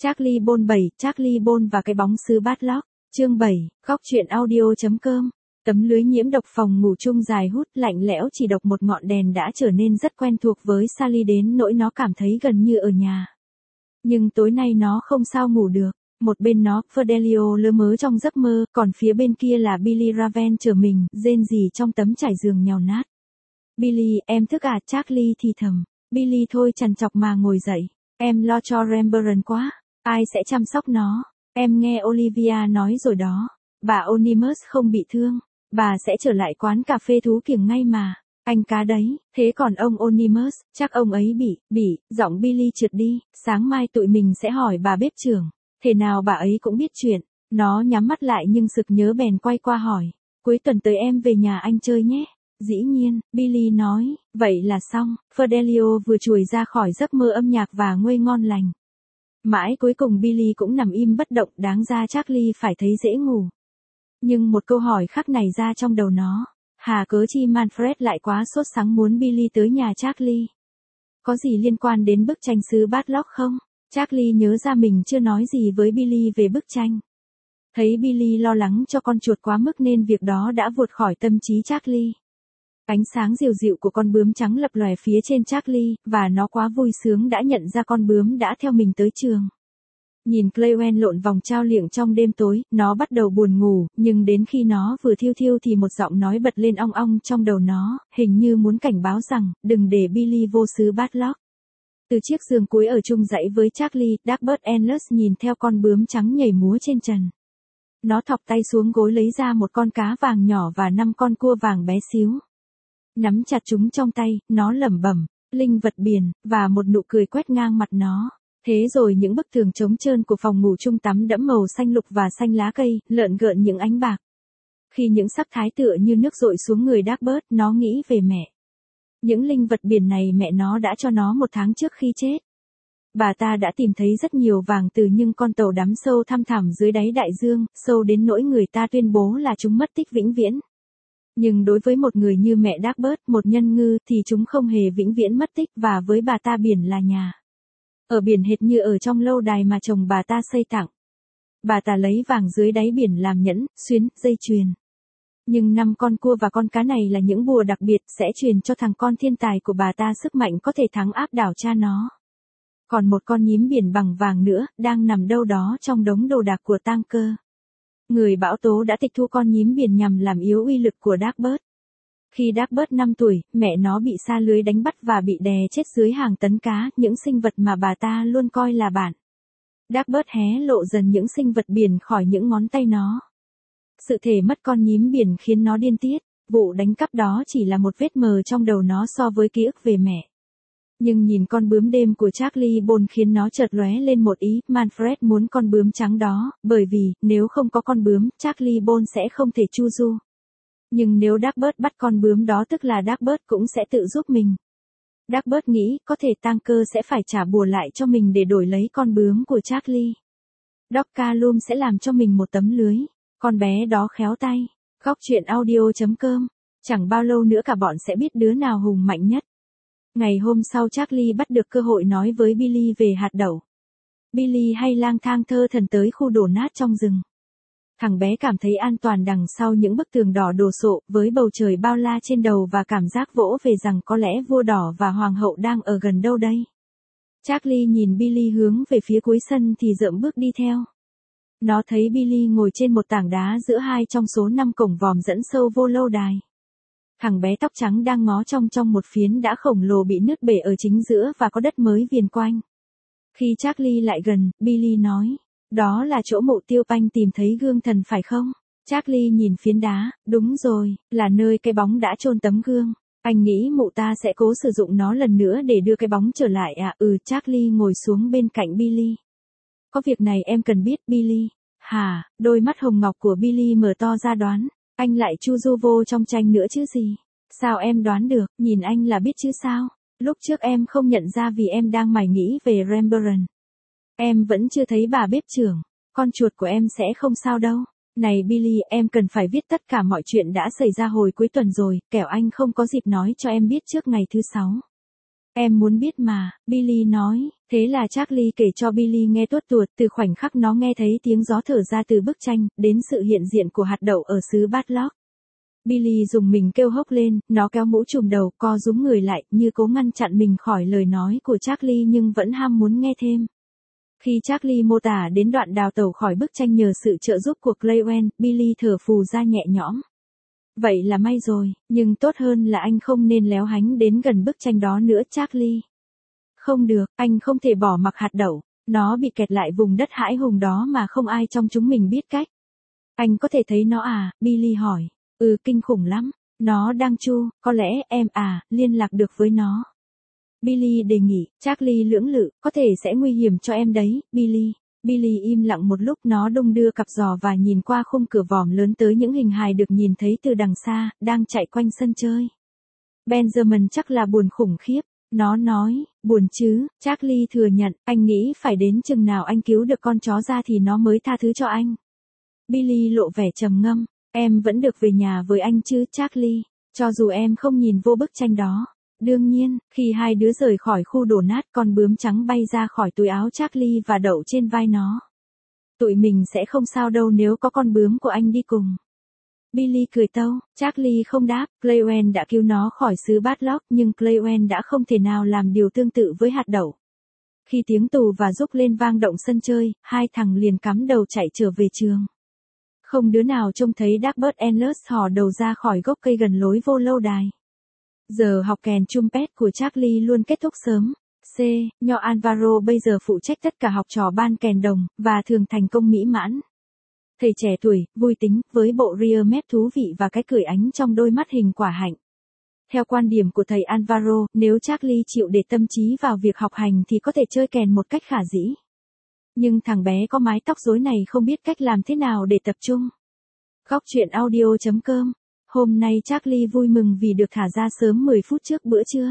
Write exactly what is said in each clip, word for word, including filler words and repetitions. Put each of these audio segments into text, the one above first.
Charlie Bôn bảy, Charlie Bôn và cái bóng xứ Badlock. Chương bảy, góc truyện audio.com. Tấm lưới nhiễm độc phòng ngủ chung dài hút lạnh lẽo chỉ độc một ngọn đèn đã trở nên rất quen thuộc với Sally đến nỗi nó cảm thấy gần như ở nhà. Nhưng tối nay nó không sao ngủ được. Một bên nó, Fidelio lơ mớ trong giấc mơ, còn phía bên kia là Billy Raven trở mình, rên rỉ trong tấm trải giường nhào nát. Billy, em thức à? Charlie thì thầm. Billy thôi trằn trọc mà ngồi dậy. Em lo cho Rembrandt quá. Ai sẽ chăm sóc nó? Em nghe Olivia nói rồi đó. Bà Onimus không bị thương. Bà sẽ trở lại quán cà phê thú kiểng ngay mà. Anh cá đấy. Thế còn ông Onimus, chắc ông ấy bị, bị, giọng Billy trượt đi. Sáng mai tụi mình sẽ hỏi bà bếp trưởng. Thế nào bà ấy cũng biết chuyện. Nó nhắm mắt lại nhưng sực nhớ bèn quay qua hỏi. Cuối tuần tới em về nhà anh chơi nhé. Dĩ nhiên, Billy nói. Vậy là xong. Fidelio vừa chuồi ra khỏi giấc mơ âm nhạc và nguôi ngon lành. Mãi cuối cùng Billy cũng nằm im bất động, đáng ra Charlie phải thấy dễ ngủ. Nhưng một câu hỏi khác này ra trong đầu nó. Hà cớ chi Manfred lại quá sốt sắng muốn Billy tới nhà Charlie? Có gì liên quan đến bức tranh xứ Badlock không? Charlie nhớ ra mình chưa nói gì với Billy về bức tranh. Thấy Billy lo lắng cho con chuột quá mức nên việc đó đã vụt khỏi tâm trí Charlie. Ánh sáng dịu dịu của con bướm trắng lập lòe phía trên Charlie, và nó quá vui sướng đã nhận ra con bướm đã theo mình tới trường. Nhìn Claywen lộn vòng trao liệng trong đêm tối, nó bắt đầu buồn ngủ, nhưng đến khi nó vừa thiêu thiêu thì một giọng nói bật lên ong ong trong đầu nó, hình như muốn cảnh báo rằng, đừng để Billy vô xứ Badlock. Từ chiếc giường cuối ở chung dãy với Charlie, Dagbert Endless nhìn theo con bướm trắng nhảy múa trên trần. Nó thọc tay xuống gối lấy ra một con cá vàng nhỏ và năm con cua vàng bé xíu. Nắm chặt chúng trong tay, nó lẩm bẩm, linh vật biển, và một nụ cười quét ngang mặt nó. Thế rồi những bức tường trống trơn của phòng ngủ chung tắm đẫm màu xanh lục và xanh lá cây, lợn gợn những ánh bạc. Khi những sắc thái tựa như nước dội xuống người Dagbert, nó nghĩ về mẹ. Những linh vật biển này mẹ nó đã cho nó một tháng trước khi chết. Bà ta đã tìm thấy rất nhiều vàng từ những con tàu đắm sâu thăm thẳm dưới đáy đại dương, sâu đến nỗi người ta tuyên bố là chúng mất tích vĩnh viễn. Nhưng đối với một người như mẹ Dagbert, một nhân ngư, thì chúng không hề vĩnh viễn mất tích, và với bà ta biển là nhà. Ở biển hệt như ở trong lâu đài mà chồng bà ta xây tặng. Bà ta lấy vàng dưới đáy biển làm nhẫn, xuyến, dây chuyền. Nhưng năm con cua và con cá này là những bùa đặc biệt sẽ truyền cho thằng con thiên tài của bà ta sức mạnh có thể thắng áp đảo cha nó. Còn một con nhím biển bằng vàng nữa, đang nằm đâu đó trong đống đồ đạc của tang cơ. Người bão tố đã tịch thu con nhím biển nhằm làm yếu uy lực của Dagbert. Khi Dagbert năm tuổi, mẹ nó bị sa lưới đánh bắt và bị đè chết dưới hàng tấn cá, những sinh vật mà bà ta luôn coi là bạn. Dagbert hé lộ dần những sinh vật biển khỏi những ngón tay nó. Sự thể mất con nhím biển khiến nó điên tiết, vụ đánh cắp đó chỉ là một vết mờ trong đầu nó so với ký ức về mẹ. Nhưng nhìn con bướm đêm của Charlie Bôn khiến nó chợt lóe lên một ý, Manfred muốn con bướm trắng đó, bởi vì, nếu không có con bướm, Charlie Bôn sẽ không thể chu du. Nhưng nếu Dagbert bắt con bướm đó tức là Dagbert cũng sẽ tự giúp mình. Dagbert nghĩ, có thể tang cơ sẽ phải trả bùa lại cho mình để đổi lấy con bướm của Charlie. Doc Callum sẽ làm cho mình một tấm lưới. Con bé đó khéo tay. Góc truyện audio.com. Chẳng bao lâu nữa cả bọn sẽ biết đứa nào hùng mạnh nhất. Ngày hôm sau Charlie bắt được cơ hội nói với Billy về hạt đậu. Billy hay lang thang thơ thẩn tới khu đổ nát trong rừng. Thằng bé cảm thấy an toàn đằng sau những bức tường đỏ đồ sộ, với bầu trời bao la trên đầu và cảm giác vỗ về rằng có lẽ vua đỏ và hoàng hậu đang ở gần đâu đây. Charlie nhìn Billy hướng về phía cuối sân thì dợm bước đi theo. Nó thấy Billy ngồi trên một tảng đá giữa hai trong số năm cổng vòm dẫn sâu vô lâu đài. Thằng bé tóc trắng đang ngó trong trong một phiến đá khổng lồ bị nứt bể ở chính giữa và có đất mới viền quanh. Khi Charlie lại gần, Billy nói, đó là chỗ mộ Tiêu Panh tìm thấy gương thần phải không? Charlie nhìn phiến đá, đúng rồi, là nơi cái bóng đã chôn tấm gương. Anh nghĩ mụ ta sẽ cố sử dụng nó lần nữa để đưa cái bóng trở lại à? Ừ, Charlie ngồi xuống bên cạnh Billy. Có việc này em cần biết, Billy. Hả? Đôi mắt hồng ngọc của Billy mở to ra đoán. Anh lại chu du vô trong tranh nữa chứ gì? Sao em đoán được? Nhìn anh là biết chứ sao? Lúc trước em không nhận ra vì em đang mải nghĩ về Rembrandt. Em vẫn chưa thấy bà bếp trưởng. Con chuột của em sẽ không sao đâu. Này Billy, em cần phải viết tất cả mọi chuyện đã xảy ra hồi cuối tuần rồi, kẻo anh không có dịp nói cho em biết trước ngày thứ sáu. Em muốn biết mà, Billy nói, thế là Charlie kể cho Billy nghe tuốt tuột từ khoảnh khắc nó nghe thấy tiếng gió thở ra từ bức tranh, đến sự hiện diện của hạt đậu ở xứ Badlock. Billy dùng mình kêu hốc lên, nó kéo mũ trùm đầu, co rúm người lại, như cố ngăn chặn mình khỏi lời nói của Charlie nhưng vẫn ham muốn nghe thêm. Khi Charlie mô tả đến đoạn đào tẩu khỏi bức tranh nhờ sự trợ giúp của Claywen, Billy thở phù ra nhẹ nhõm. Vậy là may rồi, nhưng tốt hơn là anh không nên léo hánh đến gần bức tranh đó nữa Charlie. Không được, anh không thể bỏ mặc hạt đậu, nó bị kẹt lại vùng đất hãi hùng đó mà không ai trong chúng mình biết cách. Anh có thể thấy nó à, Billy hỏi. Ừ, kinh khủng lắm, nó đang chu, có lẽ em à, liên lạc được với nó. Billy đề nghị, Charlie lưỡng lự, có thể sẽ nguy hiểm cho em đấy, Billy. Billy im lặng một lúc, nó đung đưa cặp giò và nhìn qua khung cửa vòm lớn tới những hình hài được nhìn thấy từ đằng xa, đang chạy quanh sân chơi. Benjamin chắc là buồn khủng khiếp, nó nói, buồn chứ, Charlie thừa nhận, anh nghĩ phải đến chừng nào anh cứu được con chó ra thì nó mới tha thứ cho anh. Billy lộ vẻ trầm ngâm, em vẫn được về nhà với anh chứ Charlie, cho dù em không nhìn vô bức tranh đó. Đương nhiên, khi hai đứa rời khỏi khu đổ nát, con bướm trắng bay ra khỏi túi áo Charlie và đậu trên vai nó. Tụi mình sẽ không sao đâu nếu có con bướm của anh đi cùng. Billy cười tâu, Charlie không đáp, Claywen đã cứu nó khỏi xứ Badlock nhưng Claywen đã không thể nào làm điều tương tự với hạt đậu. Khi tiếng tù và rúc lên vang động sân chơi, hai thằng liền cắm đầu chạy trở về trường. Không đứa nào trông thấy Dagbert Endless hò đầu ra khỏi gốc cây gần lối vô lâu đài. Giờ học kèn trumpet của Charlie luôn kết thúc sớm. C. Nho Alvaro bây giờ phụ trách tất cả học trò ban kèn đồng, và thường thành công mỹ mãn. Thầy trẻ tuổi, vui tính, với bộ rear mép thú vị và cái cười ánh trong đôi mắt hình quả hạnh. Theo quan điểm của thầy Alvaro, nếu Charlie chịu để tâm trí vào việc học hành thì có thể chơi kèn một cách khả dĩ. Nhưng thằng bé có mái tóc rối này không biết cách làm thế nào để tập trung. Góc truyện audio chấm com. Hôm nay Charlie vui mừng vì được thả ra sớm mười phút trước bữa trưa.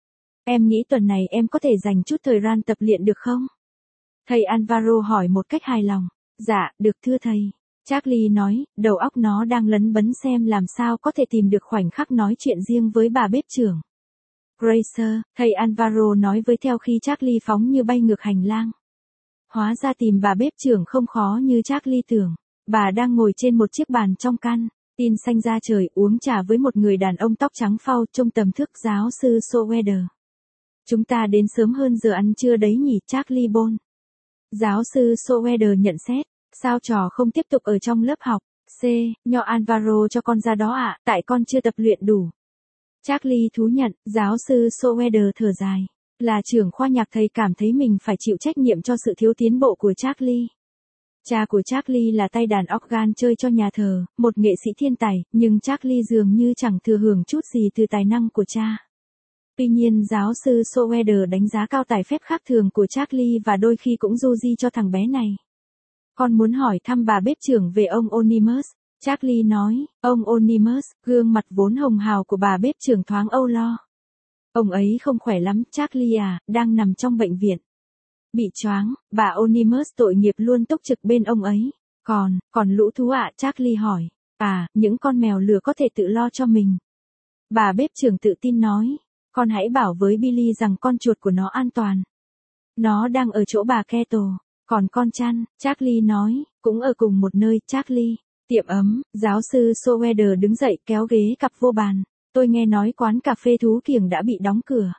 Em nghĩ tuần này em có thể dành chút thời gian tập luyện được không? Thầy Alvaro hỏi một cách hài lòng. Dạ, được thưa thầy. Charlie nói, đầu óc nó đang lấn bấn xem làm sao có thể tìm được khoảnh khắc nói chuyện riêng với bà bếp trưởng. Gracer, thầy Alvaro nói với theo khi Charlie phóng như bay ngược hành lang. Hóa ra tìm bà bếp trưởng không khó như Charlie tưởng. Bà đang ngồi trên một chiếc bàn trong căn. Tin xanh ra trời uống trà với một người đàn ông tóc trắng phau trông tầm thước giáo sư Soweder. Chúng ta đến sớm hơn giờ ăn trưa đấy nhỉ Charlie Bone. Giáo sư Soweder nhận xét, sao trò không tiếp tục ở trong lớp học, C, Nho Alvaro cho con ra đó ạ, à, tại con chưa tập luyện đủ. Charlie thú nhận, giáo sư Soweder thở dài. Là trưởng khoa nhạc thầy cảm thấy mình phải chịu trách nhiệm cho sự thiếu tiến bộ của Charlie. Cha của Charlie là tay đàn organ chơi cho nhà thờ, một nghệ sĩ thiên tài, nhưng Charlie dường như chẳng thừa hưởng chút gì từ tài năng của cha. Tuy nhiên giáo sư Soweder đánh giá cao tài phép khác thường của Charlie và đôi khi cũng du di cho thằng bé này. Con muốn hỏi thăm bà bếp trưởng về ông Onimus, Charlie nói, ông Onimus, gương mặt vốn hồng hào của bà bếp trưởng thoáng âu lo. Ông ấy không khỏe lắm, Charlie à, đang nằm trong bệnh viện. Bị choáng, bà Onimus tội nghiệp luôn túc trực bên ông ấy. Còn, còn lũ thú ạ, à, Charlie hỏi. À, những con mèo lửa có thể tự lo cho mình. Bà bếp trưởng tự tin nói. Con hãy bảo với Billy rằng con chuột của nó an toàn. Nó đang ở chỗ bà Kettle. Còn con chăn, Charlie nói, cũng ở cùng một nơi, Charlie. Tiệm ấm, giáo sư Soweder đứng dậy kéo ghế cặp vô bàn. Tôi nghe nói quán cà phê thú kiểng đã bị đóng cửa.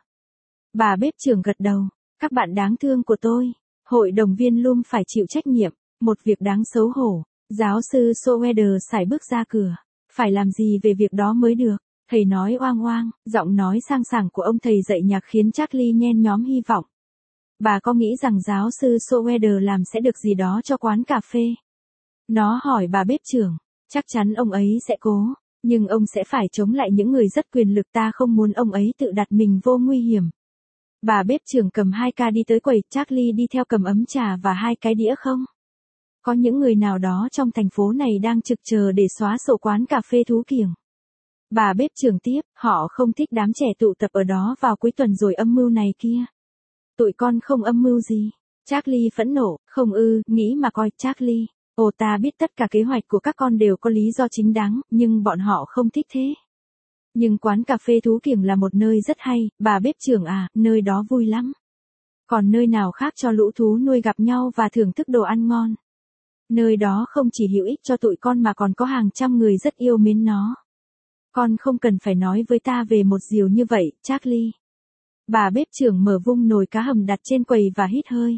Bà bếp trưởng gật đầu. Các bạn đáng thương của tôi, hội đồng viên luôn phải chịu trách nhiệm, một việc đáng xấu hổ. Giáo sư Soweder sải bước ra cửa. Phải làm gì về việc đó mới được, thầy nói oang oang, giọng nói sang sảng của ông thầy dạy nhạc khiến Charlie nhen nhóm hy vọng. Bà có nghĩ rằng giáo sư Soweder làm sẽ được gì đó cho quán cà phê? Nó hỏi bà bếp trưởng, chắc chắn ông ấy sẽ cố, nhưng ông sẽ phải chống lại những người rất quyền lực, ta không muốn ông ấy tự đặt mình vô nguy hiểm. Bà bếp trưởng cầm hai ca đi tới quầy, Charlie đi theo cầm ấm trà và hai cái đĩa không? Có những người nào đó trong thành phố này đang trực chờ để xóa sổ quán cà phê thú kiểng. Bà bếp trưởng tiếp, họ không thích đám trẻ tụ tập ở đó vào cuối tuần rồi âm mưu này kia. Tụi con không âm mưu gì. Charlie phẫn nộ, không ư, nghĩ mà coi, Charlie. Ồ, ta biết tất cả kế hoạch của các con đều có lý do chính đáng, nhưng bọn họ không thích thế. Nhưng quán cà phê thú kiểng là một nơi rất hay, bà bếp trưởng à, nơi đó vui lắm. Còn nơi nào khác cho lũ thú nuôi gặp nhau và thưởng thức đồ ăn ngon. Nơi đó không chỉ hữu ích cho tụi con mà còn có hàng trăm người rất yêu mến nó. Con không cần phải nói với ta về một điều như vậy, Charlie. Bà bếp trưởng mở vung nồi cá hầm đặt trên quầy và hít hơi.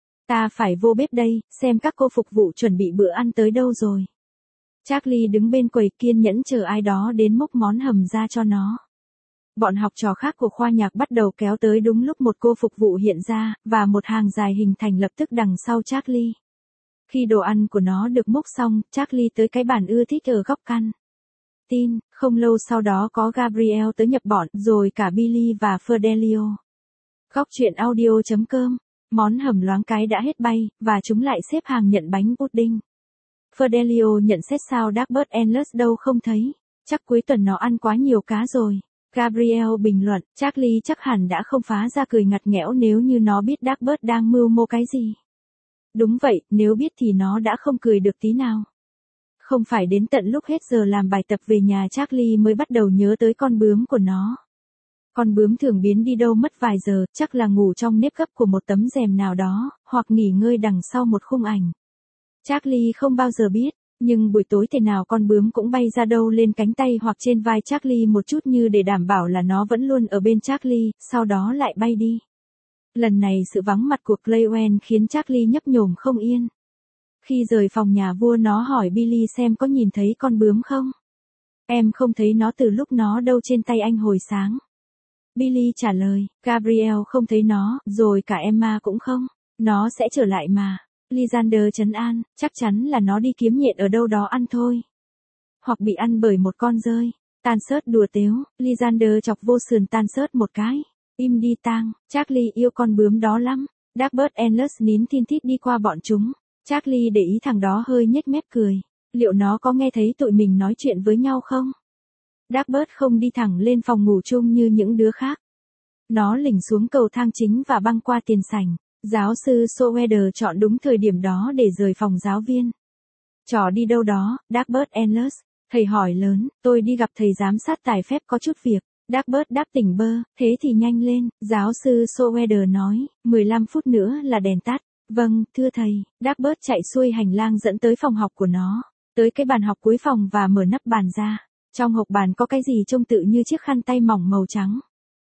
Ta phải vô bếp đây, xem các cô phục vụ chuẩn bị bữa ăn tới đâu rồi. Charlie đứng bên quầy kiên nhẫn chờ ai đó đến múc món hầm ra cho nó. Bọn học trò khác của khoa nhạc bắt đầu kéo tới đúng lúc một cô phục vụ hiện ra, và một hàng dài hình thành lập tức đằng sau Charlie. Khi đồ ăn của nó được múc xong, Charlie tới cái bàn ưa thích ở góc căn. Tin, không lâu sau đó có Gabriel tới nhập bọn, rồi cả Billy và Fidelio. Góc truyện audio chấm com. Món hầm loáng cái đã hết bay, và chúng lại xếp hàng nhận bánh pudding. Fidelio nhận xét sao Dagbert Endless đâu không thấy. Chắc cuối tuần nó ăn quá nhiều cá rồi. Gabriel bình luận, Charlie chắc hẳn đã không phá ra cười ngặt nghẽo nếu như nó biết Dagbert đang mưu mô cái gì. Đúng vậy, nếu biết thì nó đã không cười được tí nào. Không phải đến tận lúc hết giờ làm bài tập về nhà Charlie mới bắt đầu nhớ tới con bướm của nó. Con bướm thường biến đi đâu mất vài giờ, chắc là ngủ trong nếp gấp của một tấm rèm nào đó, hoặc nghỉ ngơi đằng sau một khung ảnh. Charlie không bao giờ biết, nhưng buổi tối thế nào con bướm cũng bay ra đâu lên cánh tay hoặc trên vai Charlie một chút như để đảm bảo là nó vẫn luôn ở bên Charlie, sau đó lại bay đi. Lần này sự vắng mặt của Claywen khiến Charlie nhấp nhổm không yên. Khi rời phòng nhà vua nó hỏi Billy xem có nhìn thấy con bướm không. Em không thấy nó từ lúc nó đâu trên tay anh hồi sáng. Billy trả lời, Gabriel không thấy nó, rồi cả Emma cũng không. Nó sẽ trở lại mà. Lysander trấn an, chắc chắn là nó đi kiếm nhện ở đâu đó ăn thôi. Hoặc bị ăn bởi một con dơi. Tansert đùa tếu, Lysander chọc vô sườn Tansert một cái. Im đi tang, Charlie yêu con bướm đó lắm. Dagbert Endless nín thin thít đi qua bọn chúng. Charlie để ý thằng đó hơi nhếch mép cười. Liệu nó có nghe thấy tụi mình nói chuyện với nhau không? Dagbert không đi thẳng lên phòng ngủ chung như những đứa khác. Nó lỉnh xuống cầu thang chính và băng qua tiền sảnh. Giáo sư Soweder chọn đúng thời điểm đó để rời phòng giáo viên. Trò đi đâu đó, Dagbert Endless? Thầy hỏi lớn, tôi đi gặp thầy giám sát tài phép có chút việc. Dagbert đáp tỉnh bơ, thế thì nhanh lên, giáo sư Soweder nói, mười lăm phút nữa là đèn tắt. Vâng, thưa thầy, Dagbert chạy xuôi hành lang dẫn tới phòng học của nó, tới cái bàn học cuối phòng và mở nắp bàn ra. Trong hộc bàn có cái gì trông tự như chiếc khăn tay mỏng màu trắng.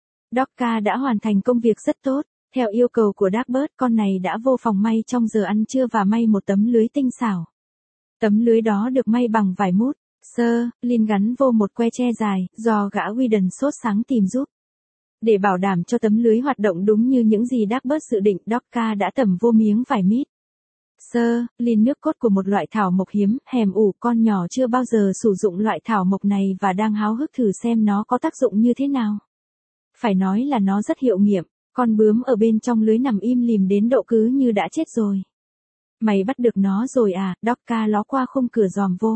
Dorca đã hoàn thành công việc rất tốt. Theo yêu cầu của Dagbert, con này đã vô phòng may trong giờ ăn trưa và may một tấm lưới tinh xảo. Tấm lưới đó được may bằng vải mút. Sir, Lin gắn vô một que tre dài, do gã Whedon sốt sáng tìm giúp. Để bảo đảm cho tấm lưới hoạt động đúng như những gì Dagbert dự định, Dorca đã tẩm vô miếng vải mít. Sir, Lin nước cốt của một loại thảo mộc hiếm, hèm ủ, con nhỏ chưa bao giờ sử dụng loại thảo mộc này và đang háo hức thử xem nó có tác dụng như thế nào. Phải nói là nó rất hiệu nghiệm. Con bướm ở bên trong lưới nằm im lìm đến độ cứ như đã chết rồi. Mày bắt được nó rồi à, Dorca ló qua khung cửa dòm vô.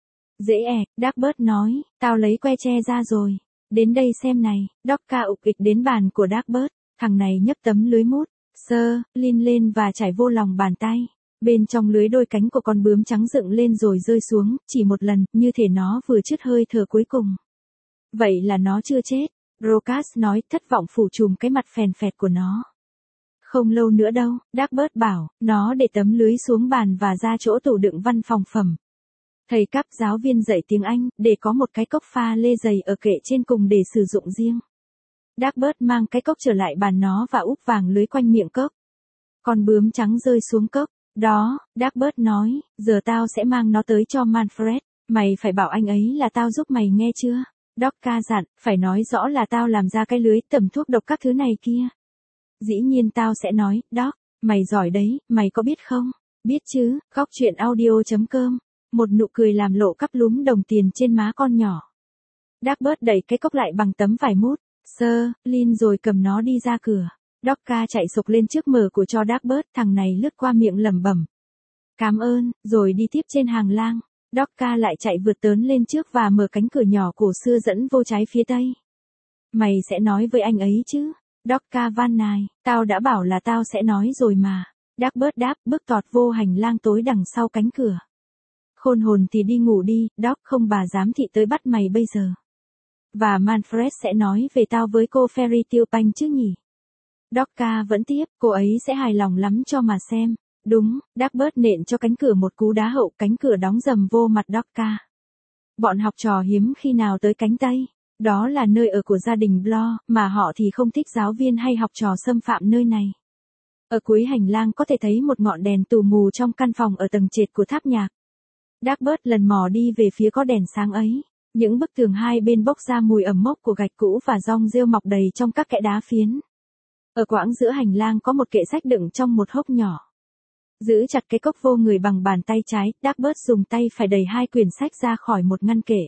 Dễ ẹ, Dagbert nói, tao lấy que tre ra rồi. Đến đây xem này, Dorca ục ịch đến bàn của Dagbert, thằng này nhấc tấm lưới mút. Sir, Lin lên và trải vô lòng bàn tay. Bên trong lưới đôi cánh của con bướm trắng dựng lên rồi rơi xuống, chỉ một lần, như thể nó vừa chứt hơi thở cuối cùng. Vậy là nó chưa chết. Brocas nói, thất vọng phủ trùm cái mặt phèn phẹt của nó. Không lâu nữa đâu, Dagbert bảo, nó để tấm lưới xuống bàn và ra chỗ tủ đựng văn phòng phẩm. Thầy cấp giáo viên dạy tiếng Anh, để có một cái cốc pha lê dày ở kệ trên cùng để sử dụng riêng. Dagbert mang cái cốc trở lại bàn nó và úp vàng lưới quanh miệng cốc. Con bướm trắng rơi xuống cốc. Đó, Dagbert nói, giờ tao sẽ mang nó tới cho Manfred. Mày phải bảo anh ấy là tao giúp mày nghe chưa? Dorca dặn, phải nói rõ là tao làm ra cái lưới tẩm thuốc độc các thứ này kia. Dĩ nhiên tao sẽ nói, Doc, mày giỏi đấy, mày có biết không? Biết chứ, góc truyện audio chấm com. Một nụ cười làm lộ cắp lúm đồng tiền trên má con nhỏ. Dagbert đẩy cái cốc lại bằng tấm vải mút. Sir, Lin rồi cầm nó đi ra cửa. Dorca chạy sục lên trước mở của cho Dagbert, thằng này lướt qua miệng lẩm bẩm. Cảm ơn, rồi đi tiếp trên hàng lang. Dorca lại chạy vượt tớn lên trước và mở cánh cửa nhỏ cổ xưa dẫn vô trái phía tây. Mày sẽ nói với anh ấy chứ? Dorca van nài, tao đã bảo là tao sẽ nói rồi mà. Dagbert đáp, bước tọt vô hành lang tối đằng sau cánh cửa. Khôn hồn thì đi ngủ đi, Doc, không bà dám thị tới bắt mày bây giờ. Và Manfred sẽ nói về tao với cô Fairy Tiêu Panh chứ nhỉ? Dorcas vẫn tiếp, cô ấy sẽ hài lòng lắm cho mà xem. Đúng, Dagbert nện cho cánh cửa một cú đá hậu, cánh cửa đóng rầm vô mặt Dorcas. Bọn học trò hiếm khi nào tới cánh Tây. Đó là nơi ở của gia đình Bloor, mà họ thì không thích giáo viên hay học trò xâm phạm nơi này. Ở cuối hành lang có thể thấy một ngọn đèn tù mù trong căn phòng ở tầng trệt của tháp nhạc. Dagbert lần mò đi về phía có đèn sáng ấy. Những bức tường hai bên bốc ra mùi ẩm mốc của gạch cũ và rong rêu mọc đầy trong các kẽ đá phiến. Ở quãng giữa hành lang có một kệ sách đựng trong một hốc nhỏ. Giữ chặt cái cốc vô người bằng bàn tay trái, Dagbert dùng tay phải đẩy hai quyển sách ra khỏi một ngăn kệ.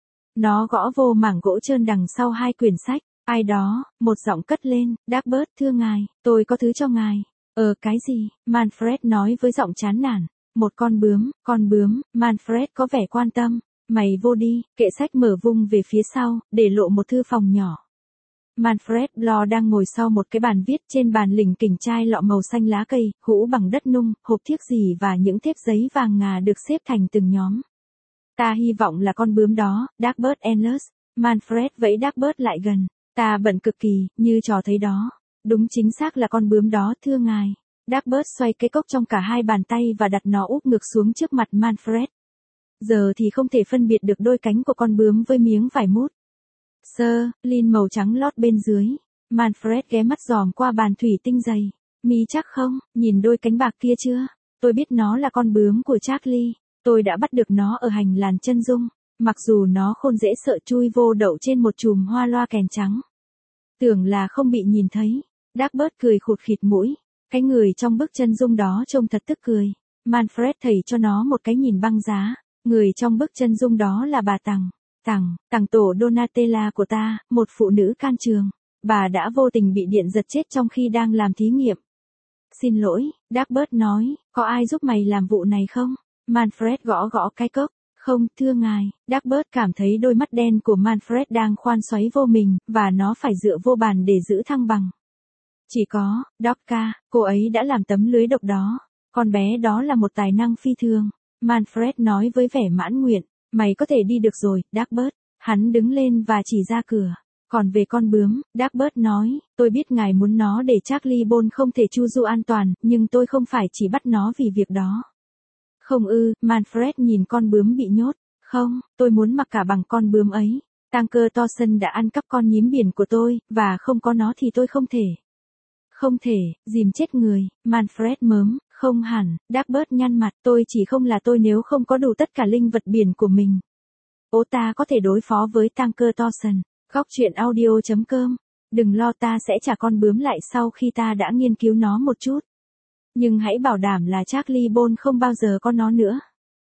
Nó gõ vô mảng gỗ trơn đằng sau hai quyển sách. Ai đó, một giọng cất lên, Dagbert, thưa ngài, tôi có thứ cho ngài. Ờ cái gì? Manfred nói với giọng chán nản. Một con bướm, con bướm, Manfred có vẻ quan tâm. Mày vô đi, kệ sách mở vung về phía sau, để lộ một thư phòng nhỏ. Manfred Bloor đang ngồi sau một cái bàn viết, trên bàn lỉnh kỉnh chai lọ màu xanh lá cây, hũ bằng đất nung, hộp thiếc rì và những thép giấy vàng ngà được xếp thành từng nhóm. Ta hy vọng là con bướm đó, Dagbert Endless. Manfred vẫy Dagbert lại gần. Ta bận cực kỳ, như trò thấy đó. Đúng chính xác là con bướm đó, thưa ngài. Dagbert xoay cái cốc trong cả hai bàn tay và đặt nó úp ngược xuống trước mặt Manfred. Giờ thì không thể phân biệt được đôi cánh của con bướm với miếng vải mút. Sơ, lin màu trắng lót bên dưới. Manfred ghé mắt dòm qua bàn thủy tinh dày. Mi chắc không, nhìn đôi cánh bạc kia chưa? Tôi biết nó là con bướm của Charlie. Tôi đã bắt được nó ở hành làn chân dung. Mặc dù nó khôn dễ sợ chui vô đậu trên một chùm hoa loa kèn trắng. Tưởng là không bị nhìn thấy. Dagbert cười khụt khịt mũi. Cái người trong bức chân dung đó trông thật tức cười. Manfred thầy cho nó một cái nhìn băng giá. Người trong bức chân dung đó là bà Tằng. Tằng, Tằng tổ Donatella của ta, một phụ nữ can trường. Bà đã vô tình bị điện giật chết trong khi đang làm thí nghiệm. Xin lỗi, Dagbert nói, có ai giúp mày làm vụ này không? Manfred gõ gõ cái cốc. Không, thưa ngài. Dagbert cảm thấy đôi mắt đen của Manfred đang khoan xoáy vô mình, và nó phải dựa vô bàn để giữ thăng bằng. Chỉ có, Dorcas, cô ấy đã làm tấm lưới độc đó. Con bé đó là một tài năng phi thường. Manfred nói với vẻ mãn nguyện. Mày có thể đi được rồi, Dagbert. Hắn đứng lên và chỉ ra cửa. Còn về con bướm, Dagbert nói, tôi biết ngài muốn nó để Charlie Bone không thể chu du an toàn, nhưng tôi không phải chỉ bắt nó vì việc đó. Không ư, Manfred nhìn con bướm bị nhốt. Không, tôi muốn mặc cả bằng con bướm ấy. Tanker Thorson đã ăn cắp con nhím biển của tôi, và không có nó thì tôi không thể. Không thể, dìm chết người, Manfred mớm, không hẳn, Dagbert nhăn mặt, tôi chỉ không là tôi nếu không có đủ tất cả linh vật biển của mình. Ô ta có thể đối phó với Tanker Thorson. Góc truyện audio chấm com. Đừng lo, ta sẽ trả con bướm lại sau khi ta đã nghiên cứu nó một chút. Nhưng hãy bảo đảm là Charlie Bone không bao giờ có nó nữa.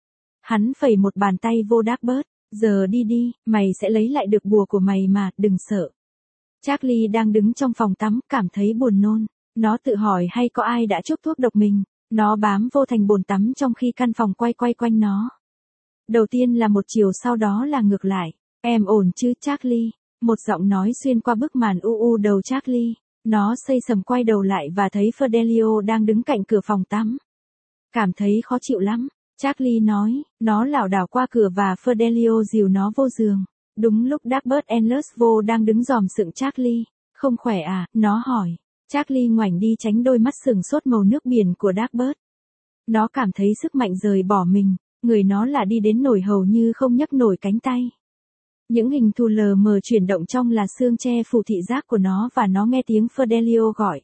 Hắn phẩy một bàn tay vô Dagbert. Giờ đi đi, mày sẽ lấy lại được bùa của mày mà, đừng sợ. Charlie đang đứng trong phòng tắm, cảm thấy buồn nôn. Nó tự hỏi hay có ai đã chuốc thuốc độc mình. Nó bám vô thành bồn tắm trong khi căn phòng quay quay quanh nó. Đầu tiên là một chiều, sau đó là ngược lại. Em ổn chứ Charlie? Một giọng nói xuyên qua bức màn u u đầu Charlie. Nó xây sầm quay đầu lại và thấy Fidelio đang đứng cạnh cửa phòng tắm. Cảm thấy khó chịu lắm. Charlie nói, nó lảo đảo qua cửa và Fidelio dìu nó vô giường. Đúng lúc Dagbert Endless vô đang đứng dòm sững Charlie. Không khỏe à, nó hỏi. Charlie ngoảnh đi tránh đôi mắt sừng sốt màu nước biển của Dagbert. Nó cảm thấy sức mạnh rời bỏ mình, người nó là đi đến nổi hầu như không nhấc nổi cánh tay. Những hình thù lờ mờ chuyển động trong là xương che phủ thị giác của nó và nó nghe tiếng Fidelio gọi.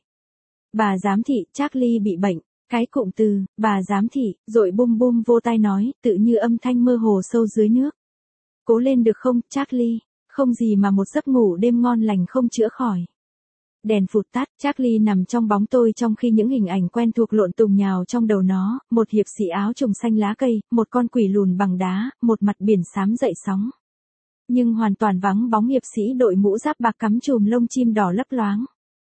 Bà giám thị, Charlie bị bệnh. Cái cụm từ, bà giám thị, rồi bum bum vô tai nói, tự như âm thanh mơ hồ sâu dưới nước. Cố lên được không, Charlie? Không gì mà một giấc ngủ đêm ngon lành không chữa khỏi. Đèn phụt tắt, Charlie nằm trong bóng tối trong khi những hình ảnh quen thuộc lộn tùng nhào trong đầu nó, một hiệp sĩ áo trùng xanh lá cây, một con quỷ lùn bằng đá, một mặt biển xám dậy sóng. Nhưng hoàn toàn vắng bóng hiệp sĩ đội mũ giáp bạc cắm chùm lông chim đỏ lấp loáng.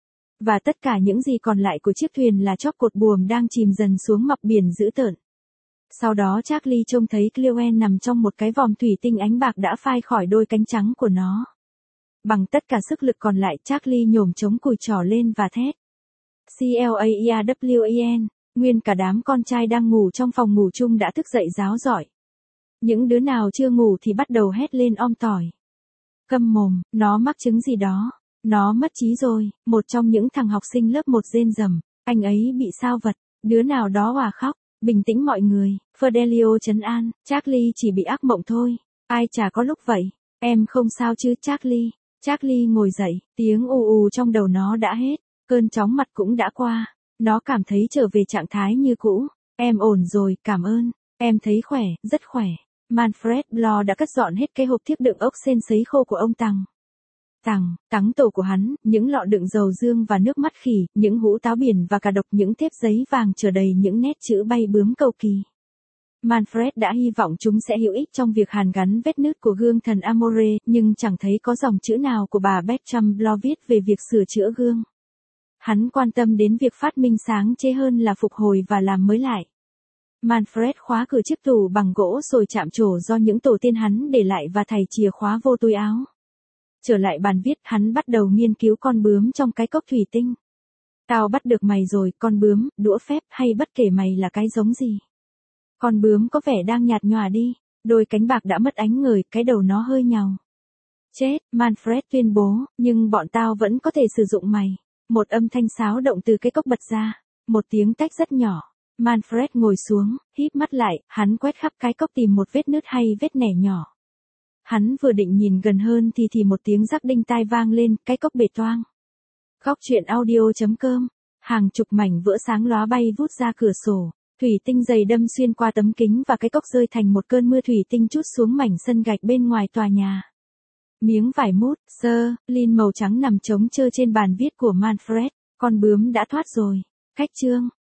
Và tất cả những gì còn lại của chiếc thuyền là chóp cột buồm đang chìm dần xuống mặt biển dữ tợn. Sau đó Charlie trông thấy Cleo nằm trong một cái vòm thủy tinh ánh bạc đã phai khỏi đôi cánh trắng của nó. Bằng tất cả sức lực còn lại, Charlie nhổm chống cùi trỏ lên và thét. Clearwayen, nguyên cả đám con trai đang ngủ trong phòng ngủ chung đã thức dậy ráo rọi. Những đứa nào chưa ngủ thì bắt đầu hét lên om tỏi. Câm mồm, nó mắc chứng gì đó. Nó mất trí rồi, một trong những thằng học sinh lớp một rên rầm, anh ấy bị sao vật, đứa nào đó òa khóc, bình tĩnh mọi người, Fidelio trấn an, Charlie chỉ bị ác mộng thôi, ai chả có lúc vậy, em không sao chứ Charlie, Charlie ngồi dậy, tiếng ù ù trong đầu nó đã hết, cơn chóng mặt cũng đã qua, nó cảm thấy trở về trạng thái như cũ, em ổn rồi, cảm ơn, em thấy khỏe, rất khỏe, Manfred Bloor đã cất dọn hết cái hộp thiếc đựng ốc sên sấy khô của ông Tằng. Tằng, tắng tổ của hắn, những lọ đựng dầu dương và nước mắt khỉ, những hũ táo biển và cả độc những tép giấy vàng chở đầy những nét chữ bay bướm cầu kỳ. Manfred đã hy vọng chúng sẽ hữu ích trong việc hàn gắn vết nứt của gương thần Amore, nhưng chẳng thấy có dòng chữ nào của bà Bertram Bloor viết về việc sửa chữa gương. Hắn quan tâm đến việc phát minh sáng chế hơn là phục hồi và làm mới lại. Manfred khóa cửa chiếc tủ bằng gỗ rồi chạm trổ do những tổ tiên hắn để lại và thảy chìa khóa vô túi áo. Trở lại bàn viết, hắn bắt đầu nghiên cứu con bướm trong cái cốc thủy tinh. Tao bắt được mày rồi, con bướm, đũa phép hay bất kể mày là cái giống gì. Con bướm có vẻ đang nhạt nhòa đi, đôi cánh bạc đã mất ánh ngời, cái đầu nó hơi nhàu. Chết, Manfred tuyên bố, nhưng bọn tao vẫn có thể sử dụng mày. Một âm thanh xáo động từ cái cốc bật ra, một tiếng tách rất nhỏ. Manfred ngồi xuống, híp mắt lại, hắn quét khắp cái cốc tìm một vết nứt hay vết nẻ nhỏ. Hắn vừa định nhìn gần hơn thì thì một tiếng rắc đinh tai vang lên, cái cốc bể toang. Góc truyện audio chấm com, hàng chục mảnh vỡ sáng lóa bay vút ra cửa sổ, thủy tinh dày đâm xuyên qua tấm kính và cái cốc rơi thành một cơn mưa thủy tinh trút xuống mảnh sân gạch bên ngoài tòa nhà. Miếng vải mút, sơ, lin màu trắng nằm trống trơ trên bàn viết của Manfred, con bướm đã thoát rồi. Khách chương.